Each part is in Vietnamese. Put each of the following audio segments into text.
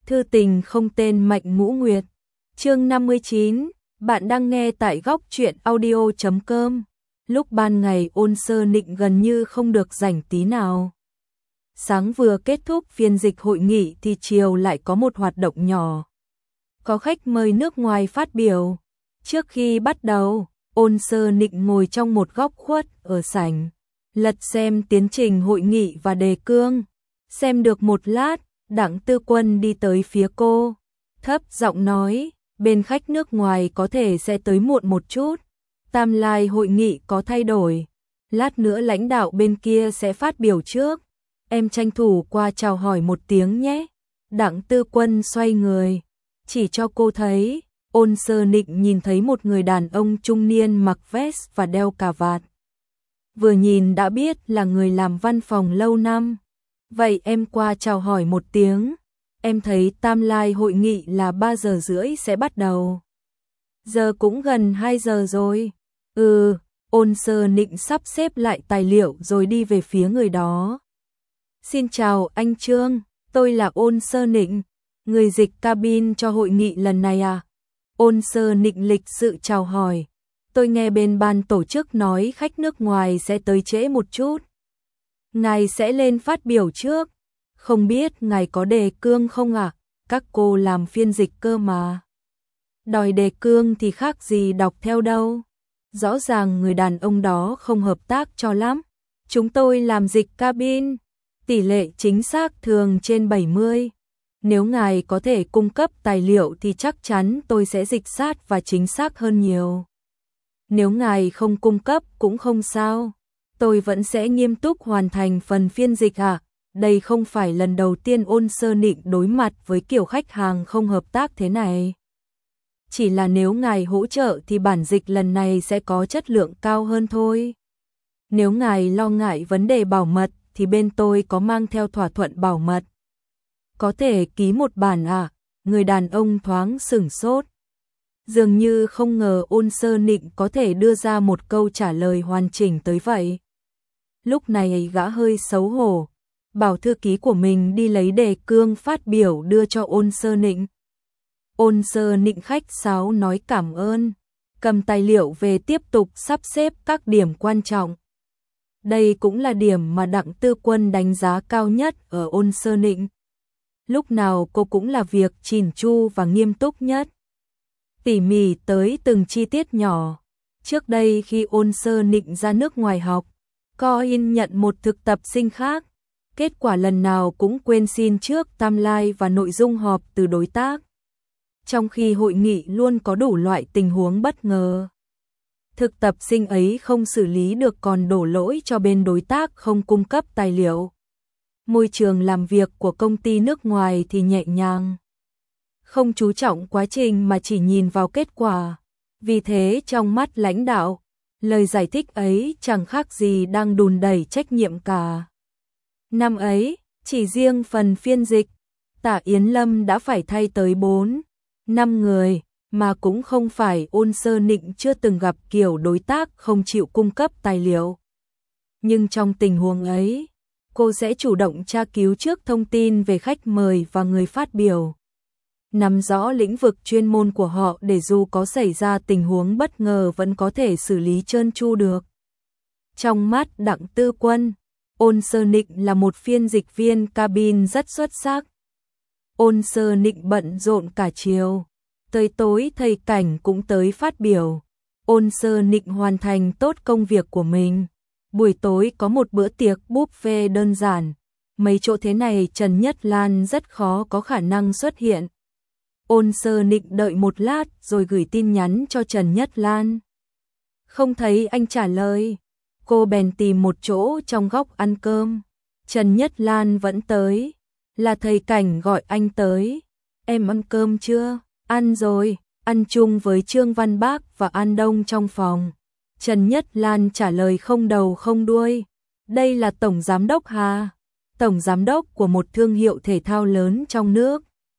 Thư tình không tên Mạnh Ngũ Nguyệt. Chương 59, bạn đang nghe tại góc truyện audio.com. Lúc ban ngày Ôn Sơ Nịnh gần như không được rảnh tí nào. Sáng vừa kết thúc phiên dịch hội nghị thì chiều lại có một hoạt động nhỏ. Có khách mời nước ngoài phát biểu. Trước khi bắt đầu, Ôn Sơ Nịnh ngồi trong một góc khuất ở sảnh, lật xem tiến trình hội nghị và đề cương. Xem được một lát, Đặng Tư Quân đi tới phía cô, thấp giọng nói, bên khách nước ngoài có thể sẽ tới muộn một chút, timeline hội nghị có thay đổi, lát nữa lãnh đạo bên kia sẽ phát biểu trước, em tranh thủ qua chào hỏi một tiếng nhé. Đặng Tư Quân xoay người, chỉ cho cô thấy, Ôn Sơ Nịnh nhìn thấy một người đàn ông trung niên mặc vest và đeo cà vạt. Vừa nhìn đã biết là người làm văn phòng lâu năm. Vậy em qua chào hỏi một tiếng, em thấy timeline hội nghị là 3 giờ rưỡi sẽ bắt đầu. Giờ cũng gần 2 giờ rồi. Ôn Sơ Nịnh sắp xếp lại tài liệu rồi đi về phía người đó. Xin chào anh Trương, tôi là Ôn Sơ Nịnh, người dịch cabin cho hội nghị lần này à? Ôn Sơ Nịnh lịch sự chào hỏi, tôi nghe bên ban tổ chức nói khách nước ngoài sẽ tới trễ một chút. Ngài sẽ lên phát biểu trước, không biết ngài có đề cương không ạ? Các cô làm phiên dịch cơ mà. Đòi đề cương thì khác gì đọc theo đâu. Rõ ràng người đàn ông đó không hợp tác cho lắm. Chúng tôi làm dịch cabin, tỷ lệ chính xác thường trên 70. Nếu ngài có thể cung cấp tài liệu thì chắc chắn tôi sẽ dịch sát và chính xác hơn nhiều. Nếu ngài không cung cấp cũng không sao. Tôi vẫn sẽ nghiêm túc hoàn thành phần phiên dịch ạ. Đây không phải lần đầu tiên Ôn Sơ Nịnh đối mặt với kiểu khách hàng không hợp tác thế này. Chỉ là nếu ngài hỗ trợ thì bản dịch lần này sẽ có chất lượng cao hơn thôi. Nếu ngài lo ngại vấn đề bảo mật thì bên tôi có mang theo thỏa thuận bảo mật. Có thể ký một bản à? Người đàn ông thoáng sửng sốt. Dường như không ngờ Ôn Sơ Nịnh có thể đưa ra một câu trả lời hoàn chỉnh tới vậy. Lúc này gã hơi xấu hổ, bảo thư ký của mình đi lấy đề cương phát biểu đưa cho Ôn Sơ Nịnh. Ôn Sơ Nịnh khách sáo nói cảm ơn, cầm tài liệu về tiếp tục sắp xếp các điểm quan trọng. Đây cũng là điểm mà Đặng Tư Quân đánh giá cao nhất ở Ôn Sơ Nịnh. Lúc nào cô cũng là việc chỉn chu và nghiêm túc nhất. Tỉ mỉ tới từng chi tiết nhỏ. Trước đây khi Ôn Sơ Nịnh ra nước ngoài học, cô nhận một thực tập sinh khác. Kết quả lần nào cũng quên xin trước timeline và nội dung họp từ đối tác. Trong khi hội nghị luôn có đủ loại tình huống bất ngờ. Thực tập sinh ấy không xử lý được còn đổ lỗi cho bên đối tác không cung cấp tài liệu. Môi trường làm việc của công ty nước ngoài thì nhẹ nhàng. Không chú trọng quá trình mà chỉ nhìn vào kết quả. Vì thế trong mắt lãnh đạo, lời giải thích ấy chẳng khác gì đang đùn đẩy trách nhiệm cả. Năm ấy, chỉ riêng phần phiên dịch, Tạ Yến Lâm đã phải thay tới 4, 5 người, mà cũng không phải Ôn Sơ Nịnh chưa từng gặp kiểu đối tác không chịu cung cấp tài liệu. Nhưng trong tình huống ấy, cô sẽ chủ động tra cứu trước thông tin về khách mời và người phát biểu. Nắm rõ lĩnh vực chuyên môn của họ để dù có xảy ra tình huống bất ngờ vẫn có thể xử lý trơn tru được. Trong mắt Đặng Tư Quân, Ôn Sơ Nịnh là một phiên dịch viên cabin rất xuất sắc. Ôn Sơ Nịnh bận rộn cả chiều, tới tối thầy Cảnh cũng tới phát biểu. Ôn Sơ Nịnh hoàn thành tốt công việc của mình. Buổi tối có một bữa tiệc buffet đơn giản. Mấy chỗ thế này Trần Nhất Lan rất khó có khả năng xuất hiện. Ôn Sơ Nịnh đợi một lát rồi gửi tin nhắn cho Trần Nhất Lan. Không thấy anh trả lời. Cô bèn tìm một chỗ trong góc ăn cơm. Trần Nhất Lan vẫn tới. Là thầy Cảnh gọi anh tới. Em ăn cơm chưa? Ăn rồi, ăn chung với Trương Văn Bác và An Đông trong phòng. Trần Nhất Lan trả lời không đầu không đuôi. Đây là Tổng Giám đốc Hà. Tổng Giám đốc của một thương hiệu thể thao lớn trong nước.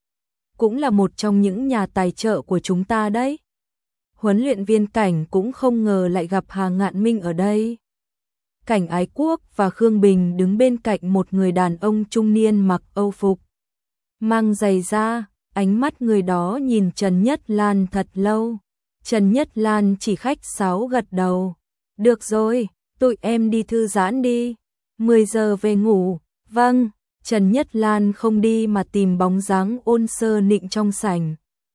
Cũng là một trong những nhà tài trợ của chúng ta đấy. Huấn luyện viên Cảnh cũng không ngờ lại gặp Hà Ngạn Minh ở đây. Cảnh Ái Quốc và Khương Bình đứng bên cạnh một người đàn ông trung niên mặc Âu phục. mang giày ra, ánh mắt người đó nhìn Trần Nhất Lan thật lâu. Trần Nhất Lan chỉ khách sáo gật đầu. Được rồi, tụi em đi thư giãn đi. 10 giờ về ngủ. Vâng, Trần Nhất Lan không đi mà tìm bóng dáng Ôn Sơ Nịnh trong sảnh.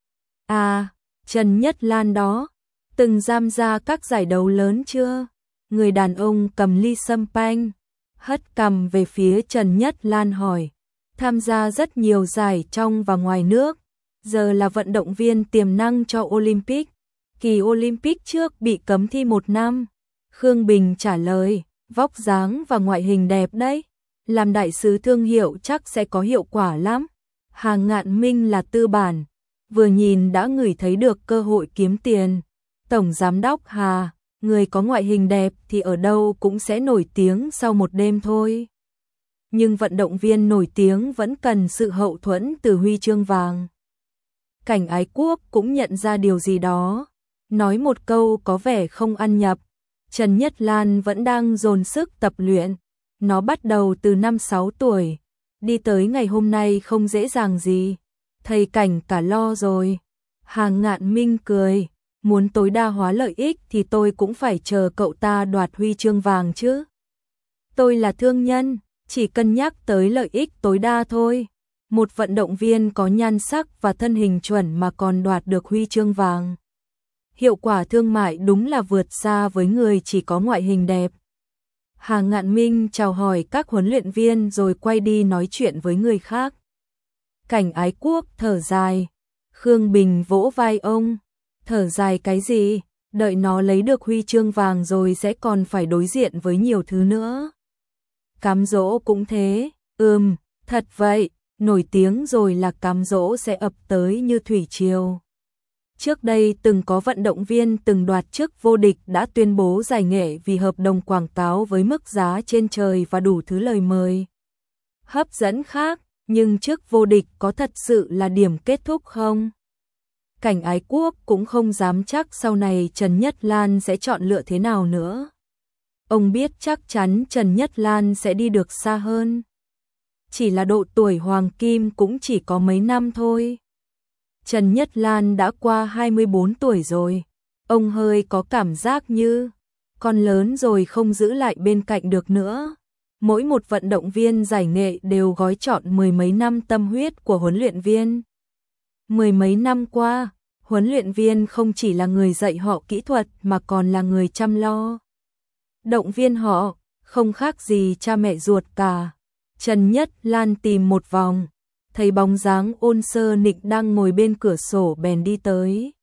À, Trần Nhất Lan đó, từng tham gia các giải đấu lớn chưa? Người đàn ông cầm ly champagne, hất cằm về phía Trần Nhất Lan hỏi. Tham gia rất nhiều giải trong và ngoài nước, giờ là vận động viên tiềm năng cho Olympic. Kỳ Olympic trước bị cấm thi 1 năm. Khương Bình trả lời, vóc dáng và ngoại hình đẹp đấy. Làm đại sứ thương hiệu chắc sẽ có hiệu quả lắm. Hà Ngạn Minh là tư bản, vừa nhìn đã ngửi thấy được cơ hội kiếm tiền. Tổng giám đốc Hà, người có ngoại hình đẹp thì ở đâu cũng sẽ nổi tiếng sau một đêm thôi. Nhưng vận động viên nổi tiếng vẫn cần sự hậu thuẫn từ huy chương vàng. Cảnh Ái Quốc cũng nhận ra điều gì đó, nói một câu có vẻ không ăn nhập. Trần Nhất Lan vẫn đang dồn sức tập luyện, nó bắt đầu từ năm 6 tuổi, đi tới ngày hôm nay không dễ dàng gì. Thầy Cảnh cả lo rồi. Hà Ngạn Minh cười, muốn tối đa hóa lợi ích thì tôi cũng phải chờ cậu ta đoạt huy chương vàng chứ. Tôi là thương nhân, chỉ cân nhắc tới lợi ích tối đa thôi. Một vận động viên có nhan sắc và thân hình chuẩn mà còn đoạt được huy chương vàng. Hiệu quả thương mại đúng là vượt xa với người chỉ có ngoại hình đẹp. Hà Ngạn Minh chào hỏi các huấn luyện viên rồi quay đi nói chuyện với người khác. Cảnh Ái Quốc thở dài. Khương Bình vỗ vai ông. Thở dài cái gì? Đợi nó lấy được huy chương vàng rồi sẽ còn phải đối diện với nhiều thứ nữa. Cám dỗ cũng thế. Thật vậy. Nổi tiếng rồi là cám dỗ sẽ ập tới như thủy triều. Trước đây từng có vận động viên từng đoạt chức vô địch đã tuyên bố giải nghệ vì hợp đồng quảng cáo với mức giá trên trời và đủ thứ lời mời hấp dẫn khác, nhưng chức vô địch có thật sự là điểm kết thúc không? Cảnh Ái Quốc cũng không dám chắc sau này Trần Nhất Lan sẽ chọn lựa thế nào nữa. Ông biết chắc chắn Trần Nhất Lan sẽ đi được xa hơn. Chỉ là độ tuổi hoàng kim cũng chỉ có mấy năm thôi. Trần Nhất Lan đã qua 24 tuổi rồi. Ông hơi có cảm giác như con lớn rồi không giữ lại bên cạnh được nữa. Mỗi một vận động viên giải nghệ đều gói trọn 10 mấy năm tâm huyết của huấn luyện viên. 10 mấy năm qua, huấn luyện viên không chỉ là người dạy họ kỹ thuật mà còn là người chăm lo. Động viên họ, không khác gì cha mẹ ruột cả. Trần Nhất Lan tìm một vòng, thấy bóng dáng Ôn Sơ Nịnh đang ngồi bên cửa sổ bèn đi tới.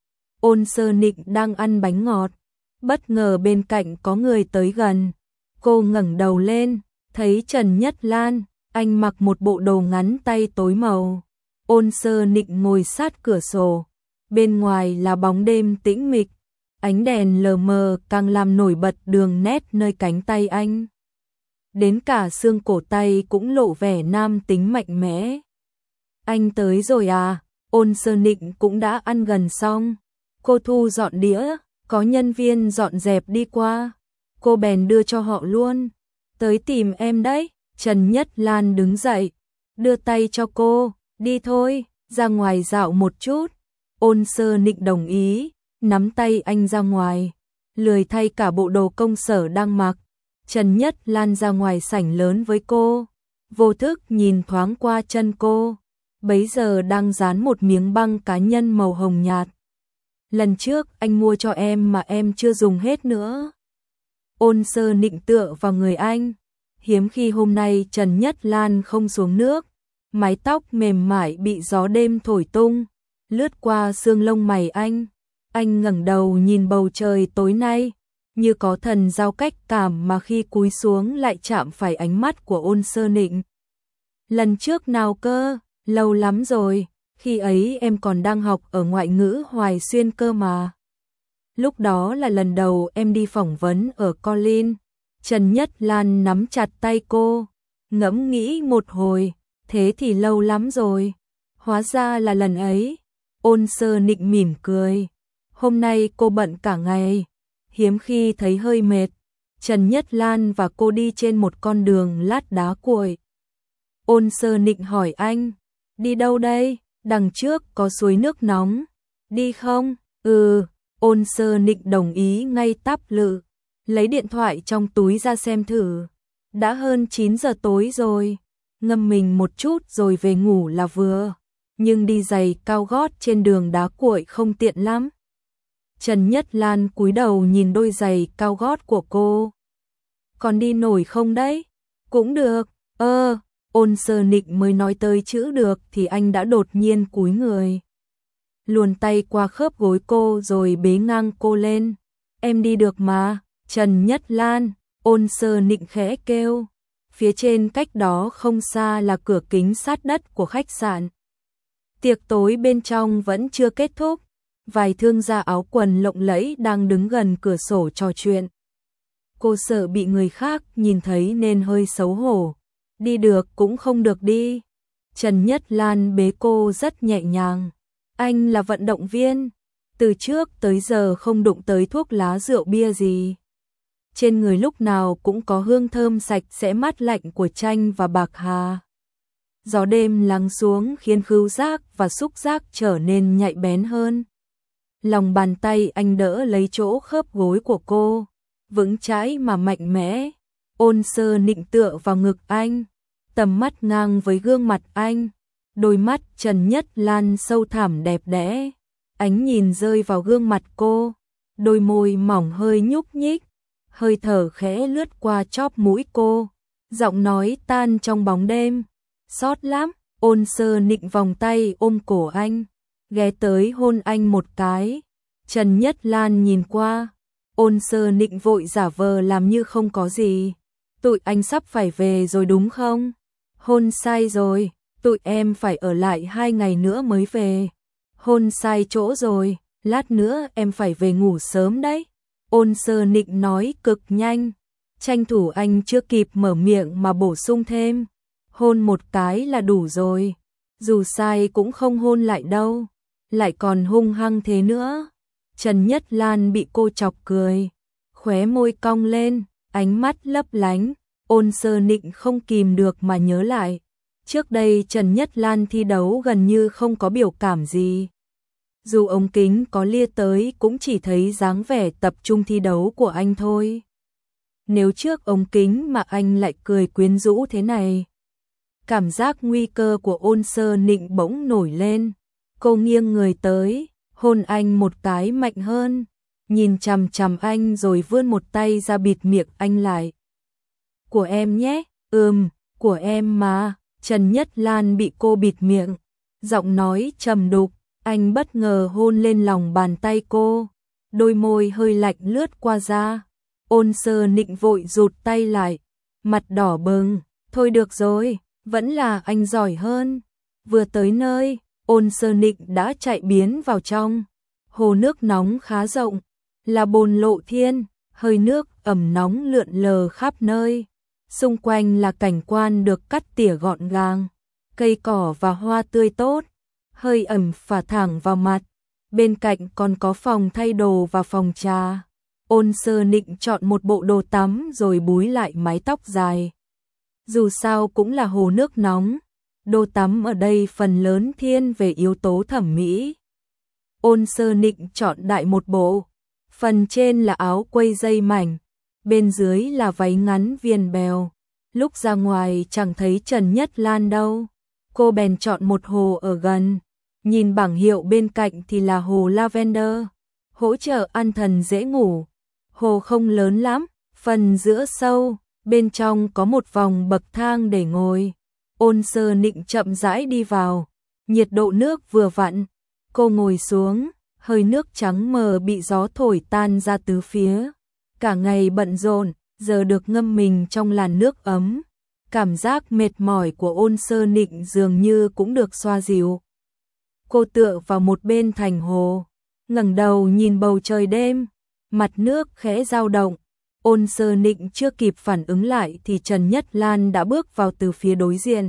Ôn Sơ Nịnh đang ăn bánh ngọt, bất ngờ bên cạnh có người tới gần. Cô ngẩng đầu lên, thấy Trần Nhất Lan, anh mặc một bộ đồ ngắn tay tối màu. Ôn Sơ Nịnh ngồi sát cửa sổ, bên ngoài là bóng đêm tĩnh mịch, ánh đèn lờ mờ càng làm nổi bật đường nét nơi cánh tay anh. Đến cả xương cổ tay cũng lộ vẻ nam tính mạnh mẽ. Anh tới rồi à? Ôn Sơ Nịnh cũng đã ăn gần xong. Cô thu dọn đĩa, có nhân viên dọn dẹp đi qua. Cô bèn đưa cho họ luôn. Tới tìm em đấy. Trần Nhất Lan đứng dậy, đưa tay cho cô. Đi thôi, ra ngoài dạo một chút. Ôn Sơ Nịnh đồng ý, nắm tay anh ra ngoài. Lười thay cả bộ đồ công sở đang mặc. Trần Nhất Lan ra ngoài sảnh lớn với cô, vô thức nhìn thoáng qua chân cô, bấy giờ đang dán một miếng băng cá nhân màu hồng nhạt. Lần trước anh mua cho em mà em chưa dùng hết nữa. Ôn Sơ Nịnh tựa vào người anh, hiếm khi hôm nay Trần Nhất Lan không xuống nước, mái tóc mềm mại bị gió đêm thổi tung, lướt qua xương lông mày anh. Anh ngẩng đầu nhìn bầu trời tối nay, như có thần giao cách cảm mà khi cúi xuống lại chạm phải ánh mắt của Ôn Sơ Nịnh. Lần trước nào cơ, lâu lắm rồi, khi ấy em còn đang học ở ngoại ngữ Hoài Xuyên cơ mà. Lúc đó là lần đầu em đi phỏng vấn ở Colin. Trần Nhất Lan nắm chặt tay cô, ngẫm nghĩ một hồi, thế thì lâu lắm rồi. Hóa ra là lần ấy. Ôn Sơ Nịnh mỉm cười. Hôm nay cô bận cả ngày, hiếm khi thấy hơi mệt. Trần Nhất Lan và cô đi trên một con đường lát đá cuội. Ôn Sơ Nịnh hỏi anh, Đi đâu đây? Đằng trước có suối nước nóng. Đi không? Ừ, Ôn Sơ Nịnh đồng ý ngay tắp lự. Lấy điện thoại trong túi ra xem thử. Đã hơn 9 giờ tối rồi. Ngâm mình một chút rồi về ngủ là vừa. Nhưng đi giày cao gót trên đường đá cuội không tiện lắm. Trần Nhất Lan cúi đầu nhìn đôi giày cao gót của cô. Còn đi nổi không đấy? Cũng được. Ôn Sơ Nịnh mới nói tới chữ được thì anh đã đột nhiên cúi người. Luồn tay qua khớp gối cô rồi bế ngang cô lên. Em đi được mà, Trần Nhất Lan, Ôn Sơ Nịnh khẽ kêu. Phía trên cách đó không xa là cửa kính sát đất của khách sạn. Tiệc tối bên trong vẫn chưa kết thúc. Vài thương gia áo quần lộng lẫy đang đứng gần cửa sổ trò chuyện. Cô sợ bị người khác nhìn thấy nên hơi xấu hổ. Đi được cũng không được đi. Trần Nhất Lan bế cô rất nhẹ nhàng. Anh là vận động viên. Từ trước tới giờ không đụng tới thuốc lá rượu bia gì. Trên người lúc nào cũng có hương thơm sạch sẽ mát lạnh của chanh và bạc hà. Gió đêm lắng xuống khiến khứu giác và xúc giác trở nên nhạy bén hơn. Lòng bàn tay anh đỡ lấy chỗ khớp gối của cô, vững chãi mà mạnh mẽ. Ôn Sơ Nịnh tựa vào ngực anh, tầm mắt ngang với gương mặt anh. Đôi mắt Trần Nhất Lan sâu thẳm đẹp đẽ. Ánh nhìn rơi vào gương mặt cô, đôi môi mỏng hơi nhúc nhích, hơi thở khẽ lướt qua chóp mũi cô, giọng nói tan trong bóng đêm. Xót lắm. Ôn Sơ Nịnh vòng tay ôm cổ anh, ghé tới hôn anh một cái. Trần Nhất Lan nhìn qua, Ôn Sơ Nịnh vội giả vờ làm như không có gì. Tụi anh sắp phải về rồi đúng không? Hôn sai rồi, tụi em phải ở lại 2 ngày nữa mới về. Hôn sai chỗ rồi, lát nữa em phải về ngủ sớm đấy. Ôn Sơ Nịnh nói cực nhanh, tranh thủ anh chưa kịp mở miệng mà bổ sung thêm. Hôn một cái là đủ rồi, dù sai cũng không hôn lại đâu, lại còn hung hăng thế nữa. Trần Nhất Lan bị cô chọc cười, khóe môi cong lên, ánh mắt lấp lánh. Ôn Sơ Nịnh không kìm được mà nhớ lại. Trước đây Trần Nhất Lan thi đấu gần như không có biểu cảm gì. Dù ống kính có lia tới cũng chỉ thấy dáng vẻ tập trung thi đấu của anh thôi. Nếu trước ống kính mà anh lại cười quyến rũ thế này. Cảm giác nguy cơ của Ôn Sơ Nịnh bỗng nổi lên. Cô nghiêng người tới, hôn anh một cái mạnh hơn, nhìn chằm chằm anh rồi vươn một tay ra bịt miệng anh lại. Của em nhé, của em mà. Trần Nhất Lan bị cô bịt miệng, giọng nói trầm đục. Anh bất ngờ hôn lên lòng bàn tay cô, đôi môi hơi lạnh lướt qua da. Ôn Sơ Nịnh vội rụt tay lại, mặt đỏ bừng. Thôi được rồi, vẫn là anh giỏi hơn. Vừa tới nơi, Ôn Sơ Nịnh đã chạy biến vào trong. Hồ nước nóng khá rộng, là bồn lộ thiên, hơi nước ẩm nóng lượn lờ khắp nơi. Xung quanh là cảnh quan được cắt tỉa gọn gàng, cây cỏ và hoa tươi tốt, hơi ẩm phả thẳng vào mặt. Bên cạnh còn có phòng thay đồ và phòng trà. Ôn Sơ Nịnh chọn một bộ đồ tắm rồi búi lại mái tóc dài. Dù sao cũng là hồ nước nóng, đồ tắm ở đây phần lớn thiên về yếu tố thẩm mỹ. Ôn Sơ Nịnh chọn đại một bộ, phần trên là áo quây dây mảnh, bên dưới là váy ngắn viền bèo. Lúc ra ngoài chẳng thấy Trần Nhất Lan đâu, cô bèn chọn một hồ ở gần. Nhìn bảng hiệu bên cạnh thì là hồ Lavender, hỗ trợ an thần dễ ngủ. Hồ không lớn lắm, phần giữa sâu, bên trong có một vòng bậc thang để ngồi. Ôn Sơ Nịnh chậm rãi đi vào, nhiệt độ nước vừa vặn. Cô ngồi xuống, hơi nước trắng mờ bị gió thổi tan ra tứ phía. Cả ngày bận rộn, giờ được ngâm mình trong làn nước ấm. Cảm giác mệt mỏi của Ôn Sơ Nịnh dường như cũng được xoa dịu. Cô tựa vào một bên thành hồ, ngẩng đầu nhìn bầu trời đêm, mặt nước khẽ dao động. Ôn Sơ Nịnh chưa kịp phản ứng lại thì Trần Nhất Lan đã bước vào từ phía đối diện.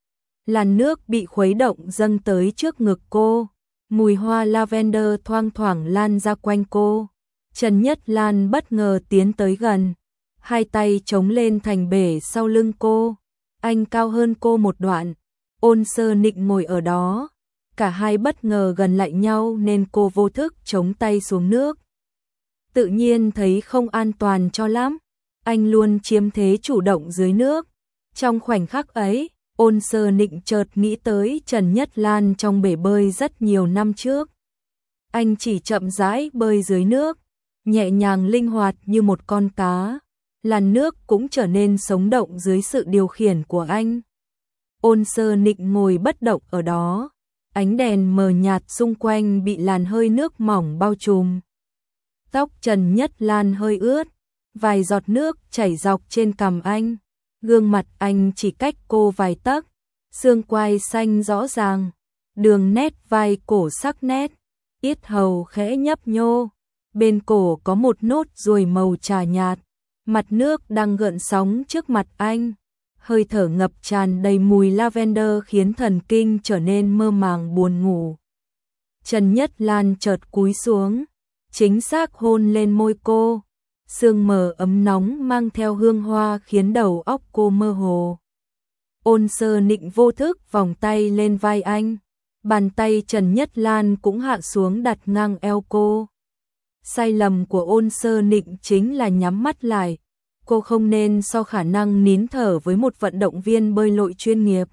Làn nước bị khuấy động dâng tới trước ngực cô, mùi hoa lavender thoang thoảng lan ra quanh cô. Trần Nhất Lan bất ngờ tiến tới gần, hai tay chống lên thành bể sau lưng cô. Anh cao hơn cô một đoạn, Ôn Sơ Nịnh ngồi ở đó, cả hai bất ngờ gần lại nhau nên cô vô thức chống tay xuống nước. Tự nhiên thấy không an toàn cho lắm, anh luôn chiếm thế chủ động dưới nước. Trong khoảnh khắc ấy, Ôn Sơ Nịnh chợt nghĩ tới Trần Nhất Lan trong bể bơi rất nhiều năm trước. Anh chỉ chậm rãi bơi dưới nước, nhẹ nhàng linh hoạt như một con cá, làn nước cũng trở nên sống động dưới sự điều khiển của anh. Ôn Sơ Nịnh ngồi bất động ở đó, ánh đèn mờ nhạt xung quanh bị làn hơi nước mỏng bao trùm. Tóc Trần Nhất Lan hơi ướt, vài giọt nước chảy dọc trên cằm anh, gương mặt anh chỉ cách cô vài tấc, xương quai xanh rõ ràng, đường nét vai cổ sắc nét, yết hầu khẽ nhấp nhô, bên cổ có một nốt ruồi màu trà nhạt, mặt nước đang gợn sóng trước mặt anh. Hơi thở ngập tràn đầy mùi lavender khiến thần kinh trở nên mơ màng buồn ngủ. Trần Nhất Lan chợt cúi xuống, chính xác hôn lên môi cô, sương mờ ấm nóng mang theo hương hoa khiến đầu óc cô mơ hồ. Ôn Sơ Nịnh vô thức vòng tay lên vai anh, bàn tay Trần Nhất Lan cũng hạ xuống đặt ngang eo cô. Sai lầm của Ôn Sơ Nịnh chính là nhắm mắt lại. Cô không nên so khả năng nín thở với một vận động viên bơi lội chuyên nghiệp.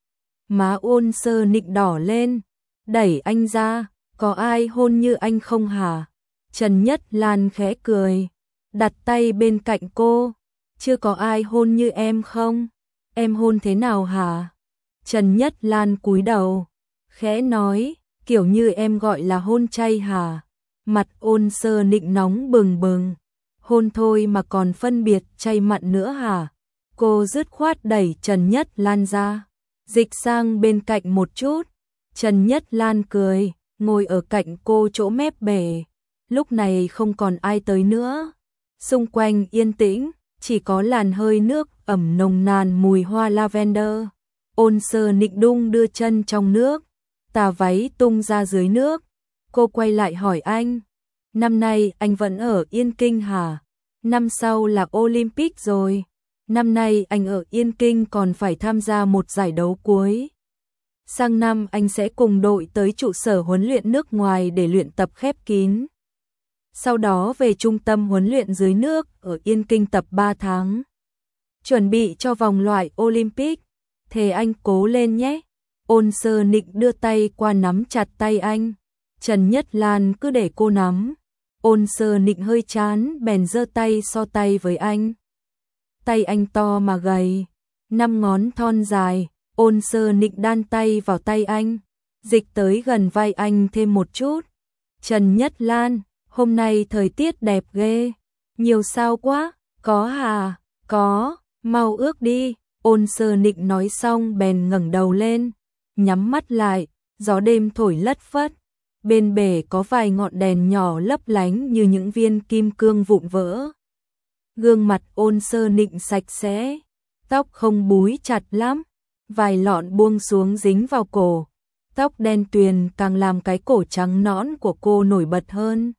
Má Ôn Sơ Nịnh đỏ lên, đẩy anh ra, có ai hôn như anh không hả? Trần Nhất Lan khẽ cười, đặt tay bên cạnh cô, chưa có ai hôn như em không? Em hôn thế nào hả? Trần Nhất Lan cúi đầu, khẽ nói, kiểu như em gọi là hôn chay hả? Mặt Ôn Sơ Nịnh nóng bừng bừng. Hôn thôi mà còn phân biệt chay mặn nữa hả? Cô dứt khoát đẩy Trần Nhất Lan ra, dịch sang bên cạnh một chút. Trần Nhất Lan cười, ngồi ở cạnh cô chỗ mép bể. Lúc này không còn ai tới nữa. Xung quanh yên tĩnh, chỉ có làn hơi nước ẩm nồng nàn mùi hoa lavender. Ôn Sơ Nịnh đung đưa chân trong nước, tà váy tung ra dưới nước. Cô quay lại hỏi anh, năm nay anh vẫn ở Yên Kinh hả? Năm sau là Olympic rồi. Năm nay anh ở Yên Kinh còn phải tham gia một giải đấu cuối. Sang năm anh sẽ cùng đội tới trụ sở huấn luyện nước ngoài để luyện tập khép kín. Sau đó về trung tâm huấn luyện dưới nước ở Yên Kinh tập 3 tháng. Chuẩn bị cho vòng loại Olympic. Thế anh cố lên nhé. Ôn Sơ Nịnh đưa tay qua nắm chặt tay anh. Trần Nhất Lan cứ để cô nắm. Ôn Sơ Nịnh hơi chán bèn giơ tay so tay với anh. Tay anh to mà gầy, 5 ngón thon dài. Ôn Sơ Nịnh đan tay vào tay anh, dịch tới gần vai anh thêm một chút. Trần Nhất Lan, hôm nay thời tiết đẹp ghê. Nhiều sao quá, có hả? Có, mau ước đi. Ôn Sơ Nịnh nói xong bèn ngẩng đầu lên, nhắm mắt lại, gió đêm thổi lất phất. Bên bể có vài ngọn đèn nhỏ lấp lánh như những viên kim cương vụn vỡ. Gương mặt Ôn Sơ Nịnh sạch sẽ, tóc không búi chặt lắm, vài lọn buông xuống dính vào cổ. Tóc đen tuyền càng làm cái cổ trắng nõn của cô nổi bật hơn.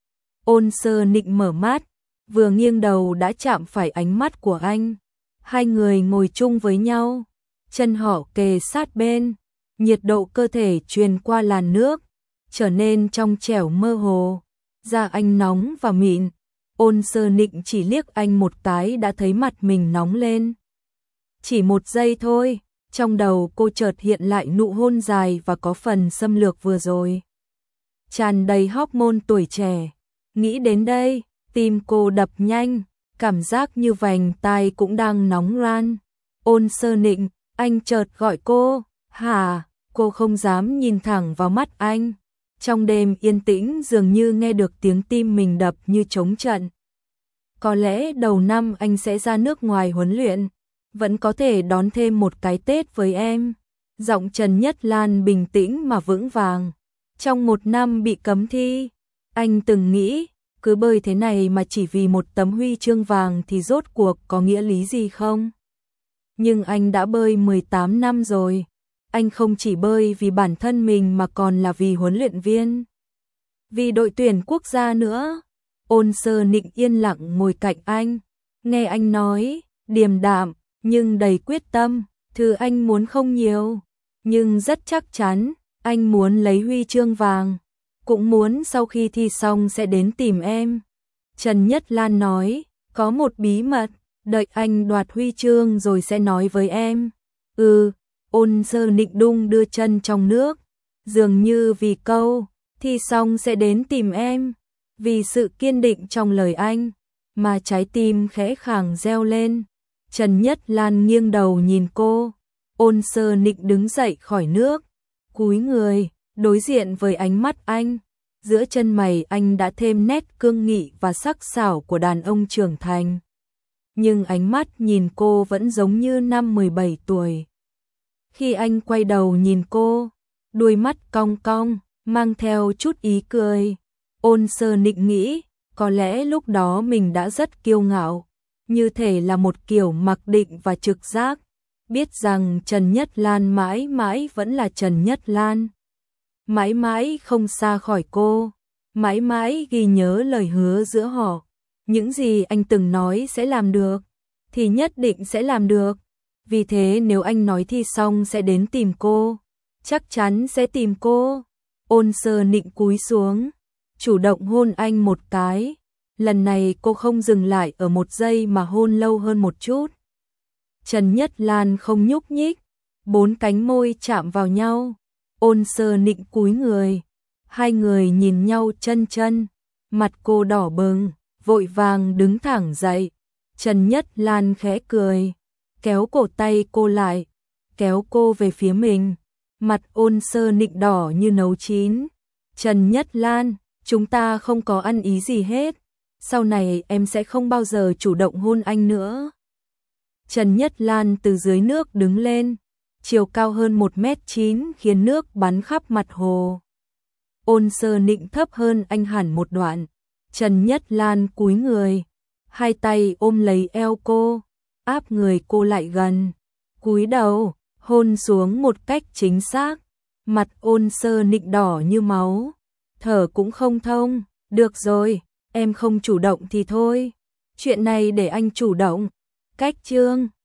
Ôn Sơ Nịnh mở mắt, vừa nghiêng đầu đã chạm phải ánh mắt của anh. Hai người ngồi chung với nhau, chân họ kề sát bên, nhiệt độ cơ thể truyền qua làn nước, trở nên trong trẻo mơ hồ. Da anh nóng và mịn. Ôn Sơ Nịnh chỉ liếc anh một cái đã thấy mặt mình nóng lên. Chỉ một giây thôi, trong đầu cô chợt hiện lại nụ hôn dài và có phần xâm lược vừa rồi. Tràn đầy hormone tuổi trẻ. Nghĩ đến đây, tim cô đập nhanh, cảm giác như vành tai cũng đang nóng ran. Ôn Sơ Nịnh, anh chợt gọi cô, hả? Cô không dám nhìn thẳng vào mắt anh. Trong đêm yên tĩnh dường như nghe được tiếng tim mình đập như trống trận. Có lẽ đầu năm anh sẽ ra nước ngoài huấn luyện, vẫn có thể đón thêm một cái Tết với em. Giọng Trần Nhất Lan bình tĩnh mà vững vàng. Trong một năm bị cấm thi, anh từng nghĩ, cứ bơi thế này mà chỉ vì một tấm huy chương vàng thì rốt cuộc có nghĩa lý gì không? Nhưng anh đã bơi 18 năm rồi. Anh không chỉ bơi vì bản thân mình mà còn là vì huấn luyện viên, vì đội tuyển quốc gia nữa. Ôn Sơ Nịnh yên lặng ngồi cạnh anh, nghe anh nói, điềm đạm nhưng đầy quyết tâm, thứ anh muốn không nhiều, nhưng rất chắc chắn, anh muốn lấy huy chương vàng, cũng muốn sau khi thi xong sẽ đến tìm em. Trần Nhất Lan nói, có một bí mật, đợi anh đoạt huy chương rồi sẽ nói với em. Ôn Sơ Nịnh đung đưa chân trong nước, dường như vì câu, thi xong sẽ đến tìm em, vì sự kiên định trong lời anh, mà trái tim khẽ khàng reo lên. Trần Nhất Lan nghiêng đầu nhìn cô, Ôn Sơ Nịnh đứng dậy khỏi nước, cúi người, đối diện với ánh mắt anh. Giữa chân mày anh đã thêm nét cương nghị và sắc sảo của đàn ông trưởng thành. Nhưng ánh mắt nhìn cô vẫn giống như năm 17 tuổi. Khi anh quay đầu nhìn cô, đuôi mắt cong cong, mang theo chút ý cười. Ôn Sơ Nịnh nghĩ, có lẽ lúc đó mình đã rất kiêu ngạo, như thể là một kiểu mặc định và trực giác, biết rằng Trần Nhất Lan mãi mãi vẫn là Trần Nhất Lan. Mãi mãi không xa khỏi cô, mãi mãi ghi nhớ lời hứa giữa họ. Những gì anh từng nói sẽ làm được, thì nhất định sẽ làm được. Vì thế nếu anh nói thi xong sẽ đến tìm cô, chắc chắn sẽ tìm cô. Ôn Sơ Nịnh cúi xuống, chủ động hôn anh một cái. Lần này cô không dừng lại ở một giây mà hôn lâu hơn một chút. Trần Nhất Lan không nhúc nhích, 4 cánh môi chạm vào nhau. Ôn Sơ Nịnh cúi người, hai người nhìn nhau chân chân, mặt cô đỏ bừng, vội vàng đứng thẳng dậy. Trần Nhất Lan khẽ cười, kéo cổ tay cô lại, kéo cô về phía mình. Mặt Ôn Sơ Nịnh đỏ như nấu chín. Trần Nhất Lan, chúng ta không có ăn ý gì hết, sau này em sẽ không bao giờ chủ động hôn anh nữa. Trần Nhất Lan từ dưới nước đứng lên, chiều cao hơn 1m9 khiến nước bắn khắp mặt hồ. Ôn Sơ Nịnh thấp hơn anh hẳn một đoạn. Trần Nhất Lan cúi người, hai tay ôm lấy eo cô, áp người cô lại gần, cúi đầu, hôn xuống một cách chính xác. Mặt Ôn Sơ Nịnh đỏ như máu, thở cũng không thông. Được rồi, em không chủ động thì thôi, chuyện này để anh chủ động. Cách chương